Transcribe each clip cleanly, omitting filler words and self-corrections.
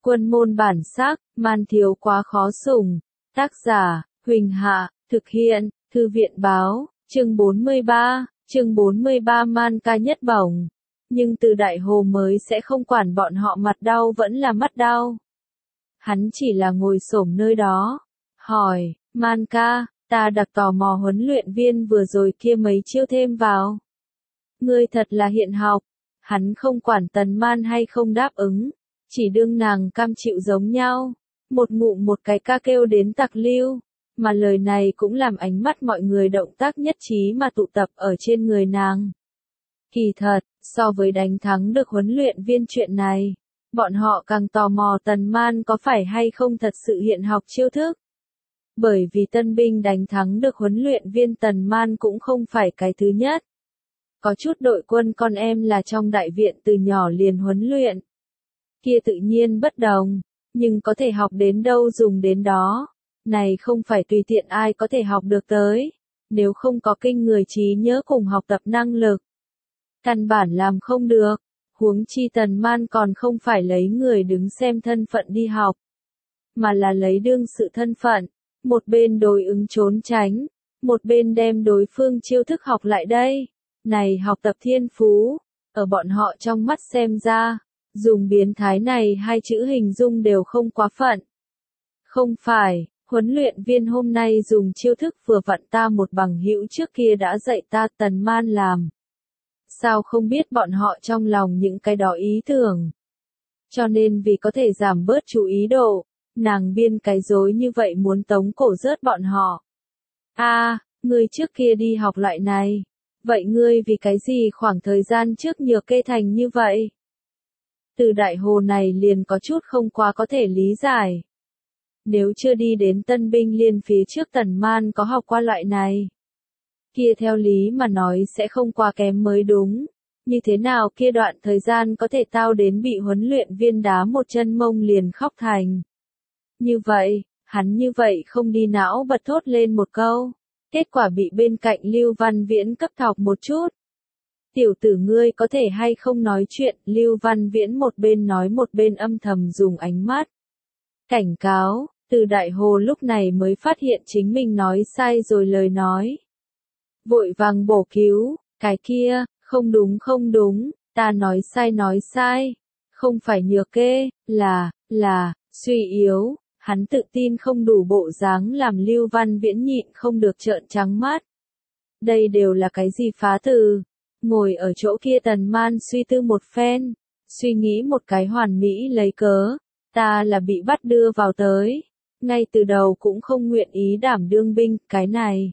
Quân môn bản sắc, man thiếu quá khó sủng. Tác giả, Huỳnh Hạ, thực hiện, Thư viện báo, chương 43, man ca nhất bổng. Nhưng Từ Đại Hồ mới sẽ không quản bọn họ mặt đau vẫn là mắt đau. Hắn chỉ là ngồi xổm nơi đó, hỏi, man ca, ta đặc tò mò huấn luyện viên vừa rồi kia mấy chiêu thêm vào. Ngươi thật là hiện học, hắn không quản Tần Man hay không đáp ứng, chỉ đương nàng cam chịu giống nhau, một ngụm một cái ca kêu đến tặc lưu, mà lời này cũng làm ánh mắt mọi người động tác nhất trí mà tụ tập ở trên người nàng. Kỳ thật, so với đánh thắng được huấn luyện viên chuyện này, bọn họ càng tò mò Tần Man có phải hay không thật sự hiện học chiêu thức. Bởi vì tân binh đánh thắng được huấn luyện viên Tần Man cũng không phải cái thứ nhất. Có chút đội quân con em là trong đại viện từ nhỏ liền huấn luyện. Kia tự nhiên bất đồng, nhưng có thể học đến đâu dùng đến đó. Này không phải tùy tiện ai có thể học được tới, nếu không có kinh người trí nhớ cùng học tập năng lực. Căn bản làm không được, huống chi Tần Man còn không phải lấy người đứng xem thân phận đi học, mà là lấy đương sự thân phận, một bên đối ứng trốn tránh, một bên đem đối phương chiêu thức học lại đây. Này học tập thiên phú, ở bọn họ trong mắt xem ra, dùng biến thái này hai chữ hình dung đều không quá phận. Không phải, huấn luyện viên hôm nay dùng chiêu thức vừa vặn ta một bằng hữu trước kia đã dạy ta Tần Man làm. Sao không biết bọn họ trong lòng những cái đó ý tưởng. Cho nên vì có thể giảm bớt chú ý độ, nàng biên cái dối như vậy muốn tống cổ rớt bọn họ. Ngươi trước kia đi học loại này. Vậy ngươi vì cái gì khoảng thời gian trước nhược kê thành như vậy? Từ Đại Hồ này liền có chút không quá có thể lý giải. Nếu chưa đi đến tân binh liên phía trước Tần Man có học qua loại này. Kia theo lý mà nói sẽ không quá kém mới đúng. Như thế nào kia đoạn thời gian có thể tao đến bị huấn luyện viên đá một chân mông liền khóc thành. Như vậy, hắn như vậy không đi não bật thốt lên một câu. Kết quả bị bên cạnh Lưu Văn Viễn cấp thọc một chút. Tiểu tử ngươi có thể hay không nói chuyện, Lưu Văn Viễn một bên nói một bên âm thầm dùng ánh mắt. Cảnh cáo, Từ Đại Hồ lúc này mới phát hiện chính mình nói sai rồi lời nói. Vội vàng bổ cứu, cái kia, không đúng, ta nói sai, không phải nhược kê, là, suy yếu. Hắn tự tin không đủ bộ dáng làm Lưu Văn Viễn nhịn không được trợn trắng mắt. Đây đều là cái gì phá từ? Ngồi ở chỗ kia Tần Man suy tư một phen, suy nghĩ một cái hoàn mỹ lấy cớ, ta là bị bắt đưa vào tới, ngay từ đầu cũng không nguyện ý đảm đương binh, cái này.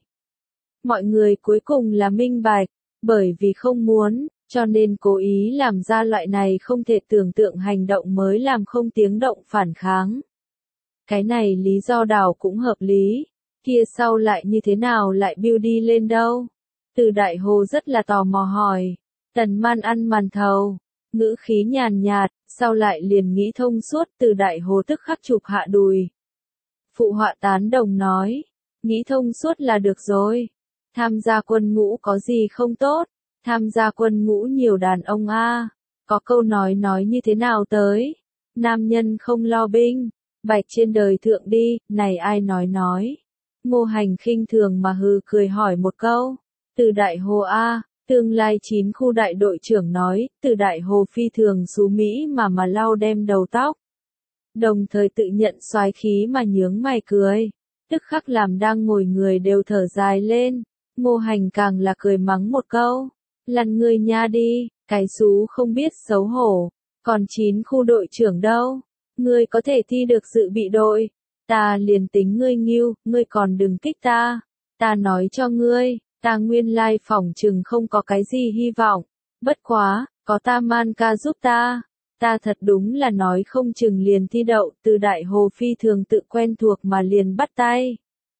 Mọi người cuối cùng là minh bạch, bởi vì không muốn, cho nên cố ý làm ra loại này không thể tưởng tượng hành động mới làm không tiếng động phản kháng. Cái này lý do đảo cũng hợp lý, kia sau lại như thế nào lại build đi lên đâu? Từ Đại Hồ rất là tò mò hỏi, Tần Man ăn màn thầu, ngữ khí nhàn nhạt, sau lại liền nghĩ thông suốt. Từ Đại Hồ tức khắc chụp hạ đùi. Phụ họa tán đồng nói, nghĩ thông suốt là được rồi, tham gia quân ngũ có gì không tốt, tham gia quân ngũ nhiều đàn ông có câu nói như thế nào tới, nam nhân không lo binh. Bạch trên đời thượng đi, này ai nói. Ngô Hành khinh thường mà hừ cười hỏi một câu. Từ Đại Hồ tương lai 9 khu đại đội trưởng nói. Từ Đại Hồ phi thường xú mỹ mà lau đem đầu tóc. Đồng thời tự nhận soái khí mà nhướng mày cười. Tức khắc làm đang ngồi người đều thở dài lên. Ngô Hành càng là cười mắng một câu. Lăn ngươi nha đi, cái xú không biết xấu hổ. Còn 9 khu đội trưởng đâu? Ngươi có thể thi được dự bị đội, ta liền tính ngươi nghiêu, ngươi còn đừng kích ta. Ta nói cho ngươi, ta nguyên lai phỏng chừng không có cái gì hy vọng. Bất quá, có ta Man ca giúp ta thật đúng là nói không chừng liền thi đậu. Từ Đại Hồ phi thường tự quen thuộc mà liền bắt tay.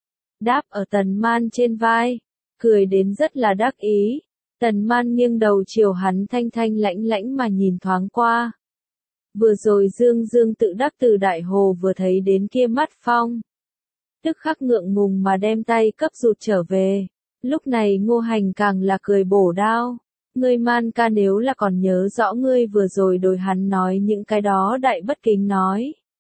Đáp ở Tần Man trên vai, cười đến rất là đắc ý. Tần Man nghiêng đầu chiều hắn thanh thanh lãnh lãnh mà nhìn thoáng qua. Vừa rồi dương tự đắc. Từ Đại Hồ vừa thấy đến kia mắt phong, tức khắc ngượng ngùng mà đem tay cấp rụt trở về. Lúc này Ngô Hành càng là cười bổ đao. Ngươi Man ca nếu là còn nhớ rõ ngươi vừa rồi đối hắn nói những cái đó đại bất kính nói,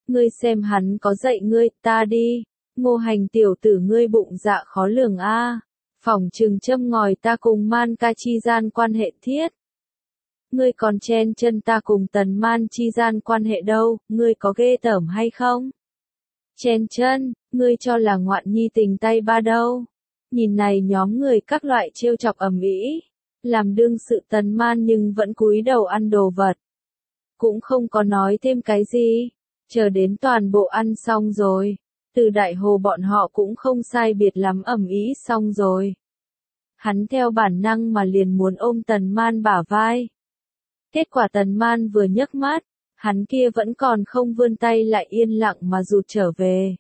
ngươi xem hắn có dạy ngươi, ta đi. Ngô Hành tiểu tử ngươi bụng dạ khó lường a, phỏng chừng châm ngòi ta cùng Man ca chi gian quan hệ thiết. Ngươi còn chen chân ta cùng Tần Man chi gian quan hệ đâu, ngươi có ghê tởm hay không? Chen chân, ngươi cho là ngoạn nhi tình tay ba đâu. Nhìn này nhóm người các loại trêu chọc ầm ĩ, làm đương sự Tần Man nhưng vẫn cúi đầu ăn đồ vật. Cũng không có nói thêm cái gì, chờ đến toàn bộ ăn xong rồi. Từ Đại Hồ bọn họ cũng không sai biệt lắm ầm ĩ xong rồi. Hắn theo bản năng mà liền muốn ôm Tần Man bả vai. Kết quả Tần Man vừa nhấc mắt, hắn kia vẫn còn không vươn tay lại yên lặng mà rụt trở về.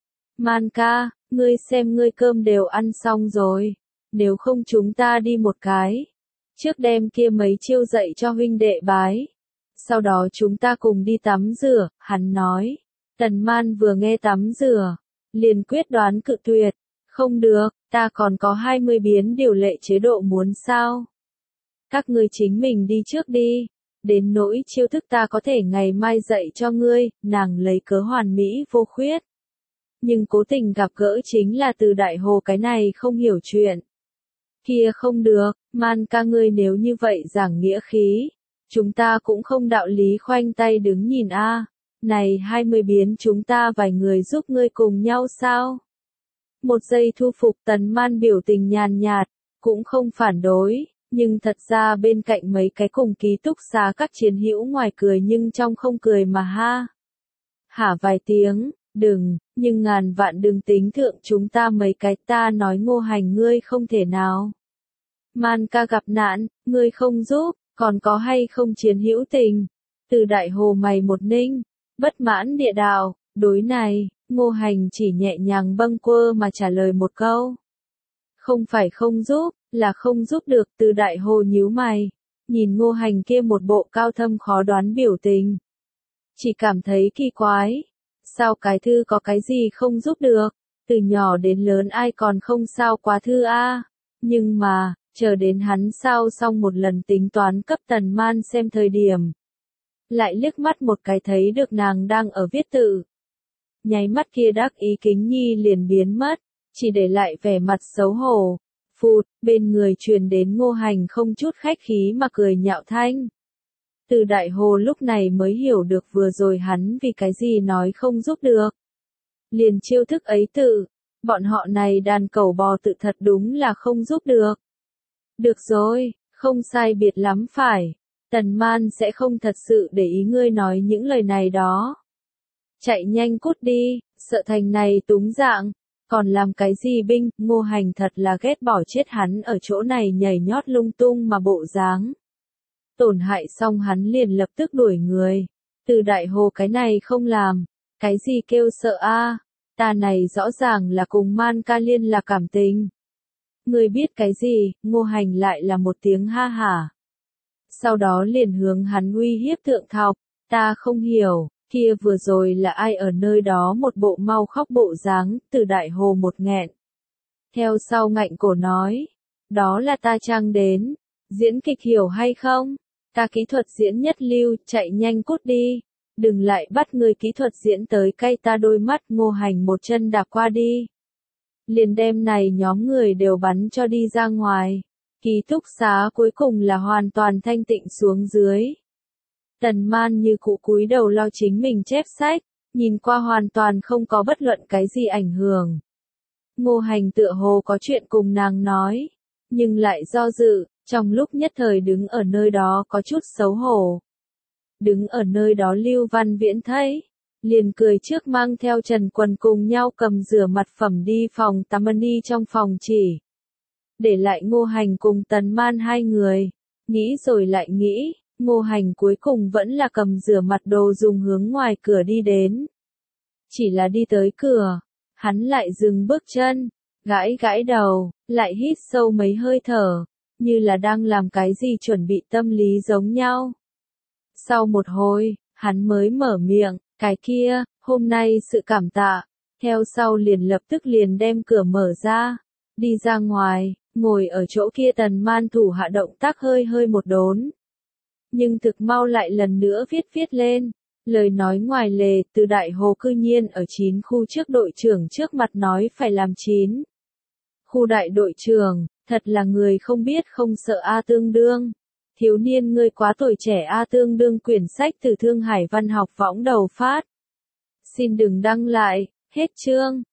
Man ca, ngươi xem ngươi cơm đều ăn xong rồi, nếu không chúng ta đi một cái. Trước đem kia mấy chiêu dạy cho huynh đệ bái. Sau đó chúng ta cùng đi tắm rửa, hắn nói. Tần Man vừa nghe tắm rửa, liền quyết đoán cự tuyệt. Không được, ta còn có 20 biến điều lệ chế độ muốn sao? Các ngươi chính mình đi trước đi. Đến nỗi chiêu thức ta có thể ngày mai dạy cho ngươi, nàng lấy cớ hoàn mỹ vô khuyết. Nhưng cố tình gặp gỡ chính là Từ Đại Hồ cái này không hiểu chuyện. Kia không được, Man ca ngươi nếu như vậy giảng nghĩa khí. Chúng ta cũng không đạo lý khoanh tay đứng nhìn a. Này 20 biến chúng ta vài người giúp ngươi cùng nhau sao? Một giây thu phục Tần Man biểu tình nhàn nhạt, cũng không phản đối, nhưng thật ra bên cạnh mấy cái cùng ký túc xá các chiến hữu ngoài cười nhưng trong không cười mà ha. Hả vài tiếng, đừng, nhưng ngàn vạn đừng tính thượng chúng ta mấy cái, ta nói Ngô Hành ngươi không thể nào. Man ca gặp nạn, ngươi không giúp, còn có hay không chiến hữu tình? Từ Đại Hồ mày một ninh, bất mãn địa đạo, đối này, Ngô Hành chỉ nhẹ nhàng bâng quơ mà trả lời một câu. Không phải không giúp, là không giúp được. Từ Đại Hồ nhíu mày, nhìn Ngô Hành kia một bộ cao thâm khó đoán biểu tình. Chỉ cảm thấy kỳ quái. Sao cái thư có cái gì không giúp được? Từ nhỏ đến lớn ai còn không sao quá thư a? Nhưng mà, chờ đến hắn sao xong một lần tính toán cấp Tần Man xem thời điểm. Lại liếc mắt một cái thấy được nàng đang ở viết tự. Nháy mắt kia đắc ý kính nhi liền biến mất, chỉ để lại vẻ mặt xấu hổ. Phụt, bên người truyền đến Ngô Hành không chút khách khí mà cười nhạo thanh. Từ Đại Hồ lúc này mới hiểu được vừa rồi hắn vì cái gì nói không giúp được. Liền chiêu thức ấy tự, bọn họ này đàn cẩu bò tự thật đúng là không giúp được. Được rồi, không sai biệt lắm phải. Tần Man sẽ không thật sự để ý ngươi nói những lời này đó. Chạy nhanh cút đi, sợ thành này túng dạng, còn làm cái gì binh? Ngô Hành thật là ghét bỏ chết hắn ở chỗ này nhảy nhót lung tung mà bộ dáng. Tổn hại xong hắn liền lập tức đuổi người. Từ Đại Hồ cái này không làm, cái gì kêu sợ a? Ta này rõ ràng là cùng Man ca liên là cảm tình. Ngươi biết cái gì? Ngô Hành lại là một tiếng ha hả. Sau đó liền hướng hắn uy hiếp Thượng Thọc, ta không hiểu, kia vừa rồi là ai ở nơi đó một bộ mau khóc bộ dáng, Từ Đại Hồ một nghẹn. Theo sau ngạnh cổ nói, đó là ta trang đến, diễn kịch hiểu hay không? Ta kỹ thuật diễn nhất lưu, chạy nhanh cút đi, đừng lại bắt người kỹ thuật diễn tới cay ta đôi mắt. Ngô Hành một chân đạp qua đi. Liền đem này nhóm người đều bắn cho đi ra ngoài. Ký túc xá cuối cùng là hoàn toàn thanh tịnh xuống dưới. Tần Man như cụ cúi đầu lo chính mình chép sách, nhìn qua hoàn toàn không có bất luận cái gì ảnh hưởng. Ngô Hành tựa hồ có chuyện cùng nàng nói, nhưng lại do dự, trong lúc nhất thời đứng ở nơi đó có chút xấu hổ. Đứng ở nơi đó Lưu Văn Viễn thấy, liền cười trước mang theo Trần Quần cùng nhau cầm rửa mặt phẩm đi phòng tắm đi trong phòng chỉ. Để lại Ngô Hành cùng Tần Man hai người, nghĩ rồi lại nghĩ, Ngô Hành cuối cùng vẫn là cầm rửa mặt đồ dùng hướng ngoài cửa đi đến. Chỉ là đi tới cửa, hắn lại dừng bước chân, gãi gãi đầu, lại hít sâu mấy hơi thở, như là đang làm cái gì chuẩn bị tâm lý giống nhau. Sau một hồi, hắn mới mở miệng, cái kia, hôm nay sự cảm tạ, theo sau liền lập tức liền đem cửa mở ra, đi ra ngoài, ngồi ở chỗ kia Tần Man thủ hạ động tác hơi hơi một đốn. Nhưng thực mau lại lần nữa viết lên, Lời nói ngoài lề, từ Đại Hồ cư nhiên ở 9 khu trước đội trưởng trước mặt nói phải làm 9 khu đại đội trưởng, thật là người không biết không sợ A tương đương. Thiếu niên ngươi quá tuổi trẻ A tương đương quyển sách từ Thương Hải Văn học võng đầu phát. Xin đừng đăng lại, hết chương.